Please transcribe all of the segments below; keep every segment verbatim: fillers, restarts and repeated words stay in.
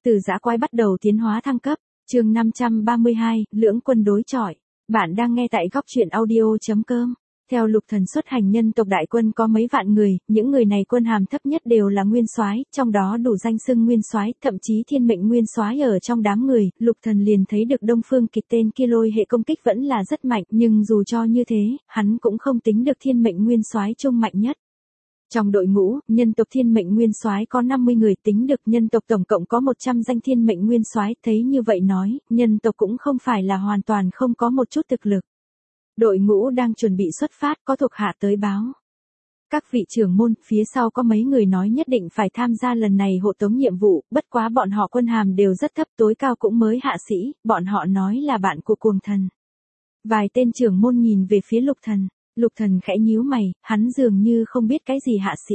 Từ dã quái bắt đầu tiến hóa thăng cấp, chương năm trăm ba mươi hai, lưỡng quân đối chọi. Bạn đang nghe tại góc truyện audio chấm com. Theo Lục Thần xuất hành, nhân tộc đại quân có mấy vạn người, những người này quân hàm thấp nhất đều là nguyên soái, trong đó đủ danh xưng nguyên soái, thậm chí thiên mệnh nguyên soái ở trong đám người. Lục Thần liền thấy được Đông Phương Kịch tên kia lôi hệ công kích vẫn là rất mạnh, nhưng dù cho như thế, hắn cũng không tính được thiên mệnh nguyên soái trung mạnh nhất. Trong đội ngũ, nhân tộc thiên mệnh nguyên soái có năm mươi người, tính được nhân tộc tổng cộng có một trăm danh thiên mệnh nguyên soái, thấy như vậy nói, nhân tộc cũng không phải là hoàn toàn không có một chút thực lực. Đội ngũ đang chuẩn bị xuất phát, có thuộc hạ tới báo. Các vị trưởng môn, phía sau có mấy người nói nhất định phải tham gia lần này hộ tống nhiệm vụ, bất quá bọn họ quân hàm đều rất thấp, tối cao cũng mới hạ sĩ, bọn họ nói là bạn của Cuồng Thần. Vài tên trưởng môn nhìn về phía Lục Thần. Lục Thần khẽ nhíu mày, hắn dường như không biết cái gì hạ sĩ.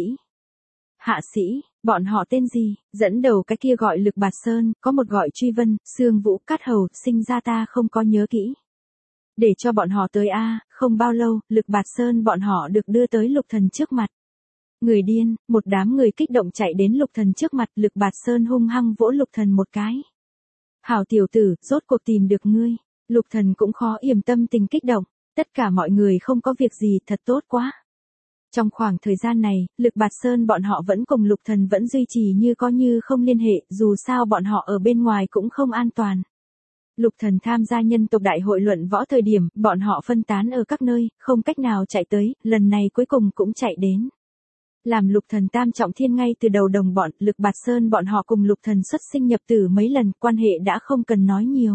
Hạ sĩ, bọn họ tên gì? Dẫn đầu cái kia gọi Lực Bạt Sơn, có một gọi Truy Vân, Sương Vũ, Cát Hầu, sinh ra ta không có nhớ kỹ. Để cho bọn họ tới a, không bao lâu, Lực Bạt Sơn bọn họ được đưa tới Lục Thần trước mặt. Người điên, một đám người kích động chạy đến Lục Thần trước mặt, Lực Bạt Sơn hung hăng vỗ Lục Thần một cái. Hảo tiểu tử, rốt cuộc tìm được ngươi. Lục Thần cũng khó yểm tâm tình kích động. Tất cả mọi người không có việc gì, thật tốt quá. Trong khoảng thời gian này, Lực Bạt Sơn bọn họ vẫn cùng Lục Thần vẫn duy trì như có như không liên hệ, dù sao bọn họ ở bên ngoài cũng không an toàn. Lục Thần tham gia nhân tộc đại hội luận võ thời điểm, bọn họ phân tán ở các nơi, không cách nào chạy tới, lần này cuối cùng cũng chạy đến. Làm Lục Thần tam trọng thiên ngay từ đầu đồng bọn, Lực Bạt Sơn bọn họ cùng Lục Thần xuất sinh nhập tử mấy lần, quan hệ đã không cần nói nhiều.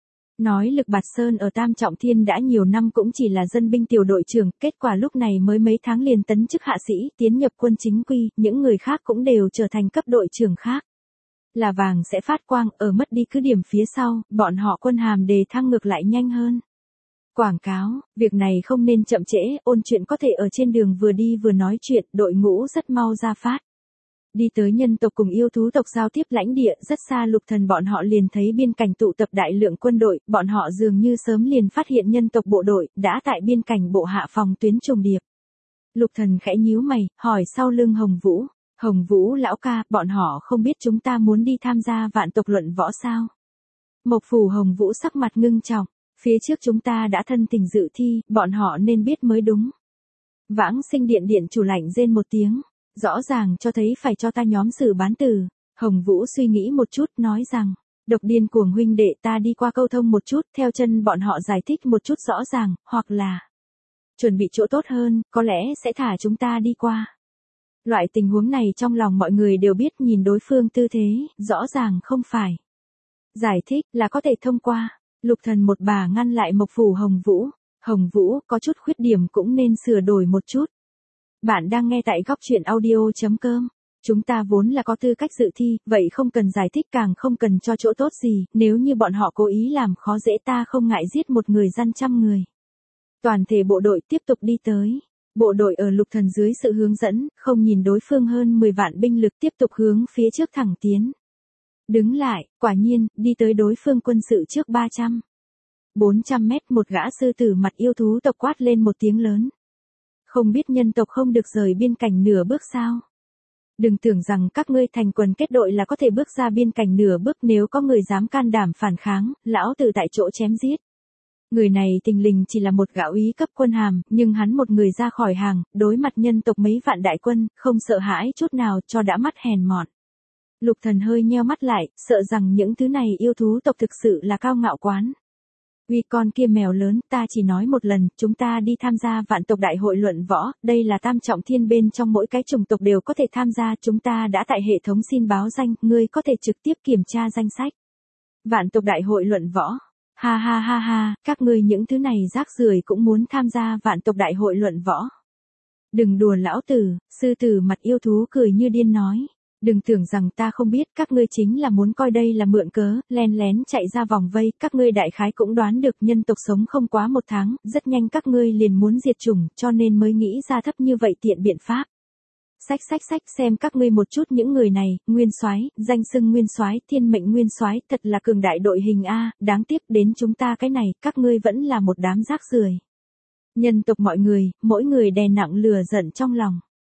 Nói Lực Bạt Sơn ở Tam Trọng Thiên đã nhiều năm cũng chỉ là dân binh tiểu đội trưởng, kết quả lúc này mới mấy tháng liền tấn chức hạ sĩ, tiến nhập quân chính quy, những người khác cũng đều trở thành cấp đội trưởng khác. Là vàng sẽ phát quang, ở mất đi cứ điểm phía sau, bọn họ quân hàm đề thăng ngược lại nhanh hơn. Quảng cáo, việc này không nên chậm trễ, ôn chuyện có thể ở trên đường vừa đi vừa nói chuyện, đội ngũ rất mau ra phát. Đi tới nhân tộc cùng yêu thú tộc giao tiếp lãnh địa, rất xa Lục Thần bọn họ liền thấy biên cảnh tụ tập đại lượng quân đội, bọn họ dường như sớm liền phát hiện nhân tộc bộ đội, đã tại biên cảnh bộ hạ phòng tuyến trùng điệp. Lục Thần khẽ nhíu mày, hỏi sau lưng Hồng Vũ, Hồng Vũ lão ca, bọn họ không biết chúng ta muốn đi tham gia vạn tộc luận võ sao? Mộc Phủ Hồng Vũ sắc mặt ngưng trọng, phía trước chúng ta đã thân tình dự thi, bọn họ nên biết mới đúng. Vãng Sinh Điện điện chủ lạnh rên một tiếng. Rõ ràng cho thấy phải cho ta nhóm xử bán tử. Hồng Vũ suy nghĩ một chút, nói rằng, độc điên cuồng huynh đệ, ta đi qua câu thông một chút, theo chân bọn họ giải thích một chút rõ ràng, hoặc là chuẩn bị chỗ tốt hơn, có lẽ sẽ thả chúng ta đi qua. Loại tình huống này trong lòng mọi người đều biết, nhìn đối phương tư thế, rõ ràng không phải giải thích là có thể thông qua. Lục Thần một bà ngăn lại Mộc Phủ Hồng Vũ. Hồng Vũ, có chút khuyết điểm cũng nên sửa đổi một chút. Bạn đang nghe tại góc truyện audio chấm com. Chúng ta vốn là có tư cách dự thi, vậy không cần giải thích, càng không cần cho chỗ tốt gì, nếu như bọn họ cố ý làm khó dễ ta không ngại giết một người gian trăm người. Toàn thể bộ đội tiếp tục đi tới. Bộ đội ở Lục Thần dưới sự hướng dẫn, không nhìn đối phương hơn mười vạn binh lực tiếp tục hướng phía trước thẳng tiến. Đứng lại, quả nhiên, đi tới đối phương quân sự trước ba trăm. bốn trăm mét, một gã sư tử mặt yêu thú tộc quát lên một tiếng lớn. Không biết nhân tộc không được rời biên cảnh nửa bước sao? Đừng tưởng rằng các ngươi thành quần kết đội là có thể bước ra biên cảnh nửa bước, nếu có người dám can đảm phản kháng, lão tử tại chỗ chém giết. Người này tình lình chỉ là một gã úy cấp quân hàm, nhưng hắn một người ra khỏi hàng, đối mặt nhân tộc mấy vạn đại quân, không sợ hãi chút nào, cho đã mắt hèn mọn. Lục Thần hơi nheo mắt lại, sợ rằng những thứ này yêu thú tộc thực sự là cao ngạo quán. Uy con kia mèo lớn, ta chỉ nói một lần, chúng ta đi tham gia vạn tộc đại hội luận võ, đây là tam trọng thiên, bên trong mỗi cái chủng tộc đều có thể tham gia, chúng ta đã tại hệ thống xin báo danh, ngươi có thể trực tiếp kiểm tra danh sách. Vạn tộc đại hội luận võ. Ha ha ha ha, các ngươi những thứ này rác rưởi cũng muốn tham gia vạn tộc đại hội luận võ. Đừng đùa lão tử, sư tử mặt yêu thú cười như điên nói. Đừng tưởng rằng ta không biết, các ngươi chính là muốn coi đây là mượn cớ, len lén chạy ra vòng vây, các ngươi đại khái cũng đoán được nhân tộc sống không quá một tháng, rất nhanh các ngươi liền muốn diệt chủng, cho nên mới nghĩ ra thấp như vậy tiện biện pháp. Sách sách sách, xem các ngươi một chút những người này, nguyên soái, danh xưng nguyên soái, thiên mệnh nguyên soái, thật là cường đại đội hình a, đáng tiếc đến chúng ta cái này, các ngươi vẫn là một đám rác rưởi. Nhân tộc mọi người, mỗi người đè nặng lửa giận trong lòng.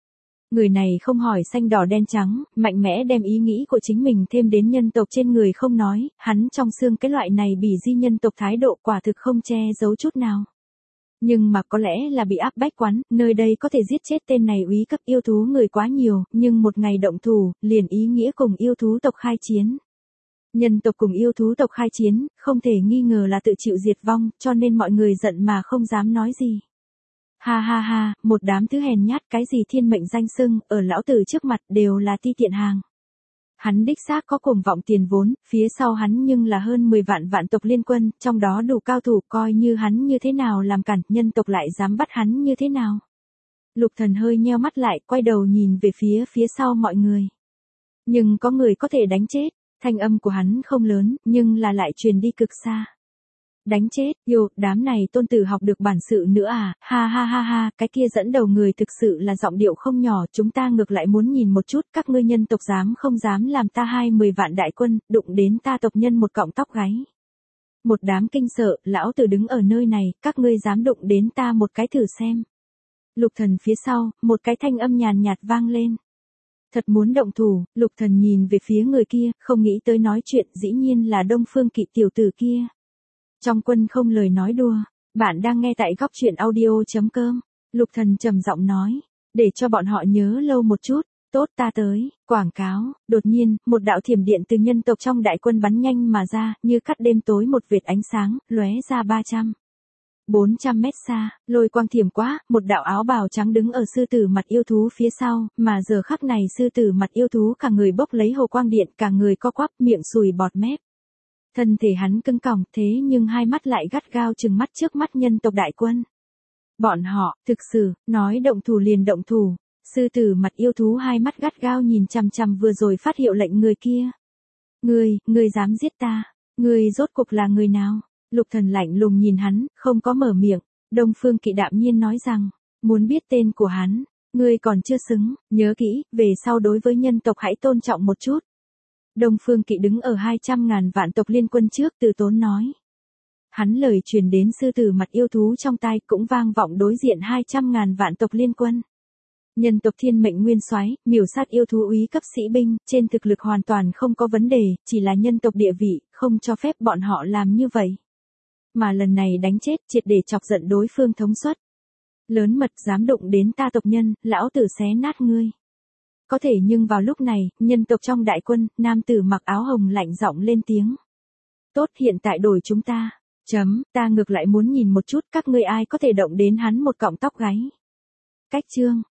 Người này không hỏi xanh đỏ đen trắng, mạnh mẽ đem ý nghĩ của chính mình thêm đến nhân tộc trên người không nói, hắn trong xương cái loại này bỉ di nhân tộc thái độ quả thực không che giấu chút nào. Nhưng mà có lẽ là bị áp bách quán, nơi đây có thể giết chết tên này úy cấp yêu thú người quá nhiều, nhưng một ngày động thủ, liền ý nghĩa cùng yêu thú tộc khai chiến. Nhân tộc cùng yêu thú tộc khai chiến, không thể nghi ngờ là tự chịu diệt vong, cho nên mọi người giận mà không dám nói gì. Ha ha ha, một đám thứ hèn nhát cái gì thiên mệnh danh xưng, ở lão tử trước mặt đều là ti tiện hàng. Hắn đích xác có cuồng vọng tiền vốn, phía sau hắn nhưng là hơn mười vạn vạn tộc liên quân, trong đó đủ cao thủ, coi như hắn như thế nào làm cản, nhân tộc lại dám bắt hắn như thế nào. Lục Thần hơi nheo mắt lại, quay đầu nhìn về phía phía sau mọi người. Nhưng có người có thể đánh chết, thanh âm của hắn không lớn, nhưng là lại truyền đi cực xa. Đánh chết, yêu, đám này tôn tử học được bản sự nữa à, ha ha ha ha, cái kia dẫn đầu người thực sự là giọng điệu không nhỏ, chúng ta ngược lại muốn nhìn một chút, các ngươi nhân tộc dám không dám làm ta hai mười vạn đại quân, đụng đến ta tộc nhân một cọng tóc gáy. Một đám kinh sợ, lão tử đứng ở nơi này, các ngươi dám đụng đến ta một cái thử xem. Lục Thần phía sau, một cái thanh âm nhàn nhạt vang lên. Thật muốn động thủ, Lục Thần nhìn về phía người kia, không nghĩ tới nói chuyện, dĩ nhiên là Đông Phương Kỵ tiểu tử kia. Trong quân không lời nói đùa, bạn đang nghe tại góc truyện audio chấm com. Lục Thần trầm giọng nói, để cho bọn họ nhớ lâu một chút, tốt ta tới, quảng cáo, đột nhiên, một đạo thiểm điện từ nhân tộc trong đại quân bắn nhanh mà ra, như cắt đêm tối một vệt ánh sáng, lóe ra ba trăm, bốn trăm mét xa, lôi quang thiểm quá, một đạo áo bào trắng đứng ở sư tử mặt yêu thú phía sau, mà giờ khắc này sư tử mặt yêu thú cả người bốc lấy hồ quang điện, cả người co quắp, miệng sùi bọt mép. Thân thể hắn cứng còng thế nhưng hai mắt lại gắt gao trừng mắt trước mắt nhân tộc đại quân. Bọn họ, thực sự, nói động thủ liền động thủ, sư tử mặt yêu thú hai mắt gắt gao nhìn chằm chằm vừa rồi phát hiệu lệnh người kia. Ngươi, ngươi dám giết ta, ngươi rốt cuộc là người nào? Lục Thần lạnh lùng nhìn hắn, không có mở miệng, Đông Phương Kỵ đạm nhiên nói rằng, muốn biết tên của hắn, ngươi còn chưa xứng, nhớ kỹ, về sau đối với nhân tộc hãy tôn trọng một chút. Đông Phương Kỵ đứng ở hai trăm ngàn vạn tộc liên quân trước từ tốn nói. Hắn lời truyền đến sư tử mặt yêu thú trong tai cũng vang vọng đối diện hai trăm ngàn vạn tộc liên quân. Nhân tộc thiên mệnh nguyên soái, miểu sát yêu thú úy cấp sĩ binh, trên thực lực hoàn toàn không có vấn đề, chỉ là nhân tộc địa vị, không cho phép bọn họ làm như vậy. Mà lần này đánh chết triệt để chọc giận đối phương thống suất. Lớn mật dám đụng đến ta tộc nhân, lão tử xé nát ngươi. Có thể nhưng vào lúc này, nhân tộc trong đại quân, nam tử mặc áo hồng lạnh giọng lên tiếng. Tốt hiện tại đổi chúng ta. Chấm, ta ngược lại muốn nhìn một chút các ngươi ai có thể động đến hắn một cọng tóc gáy. Cách chương.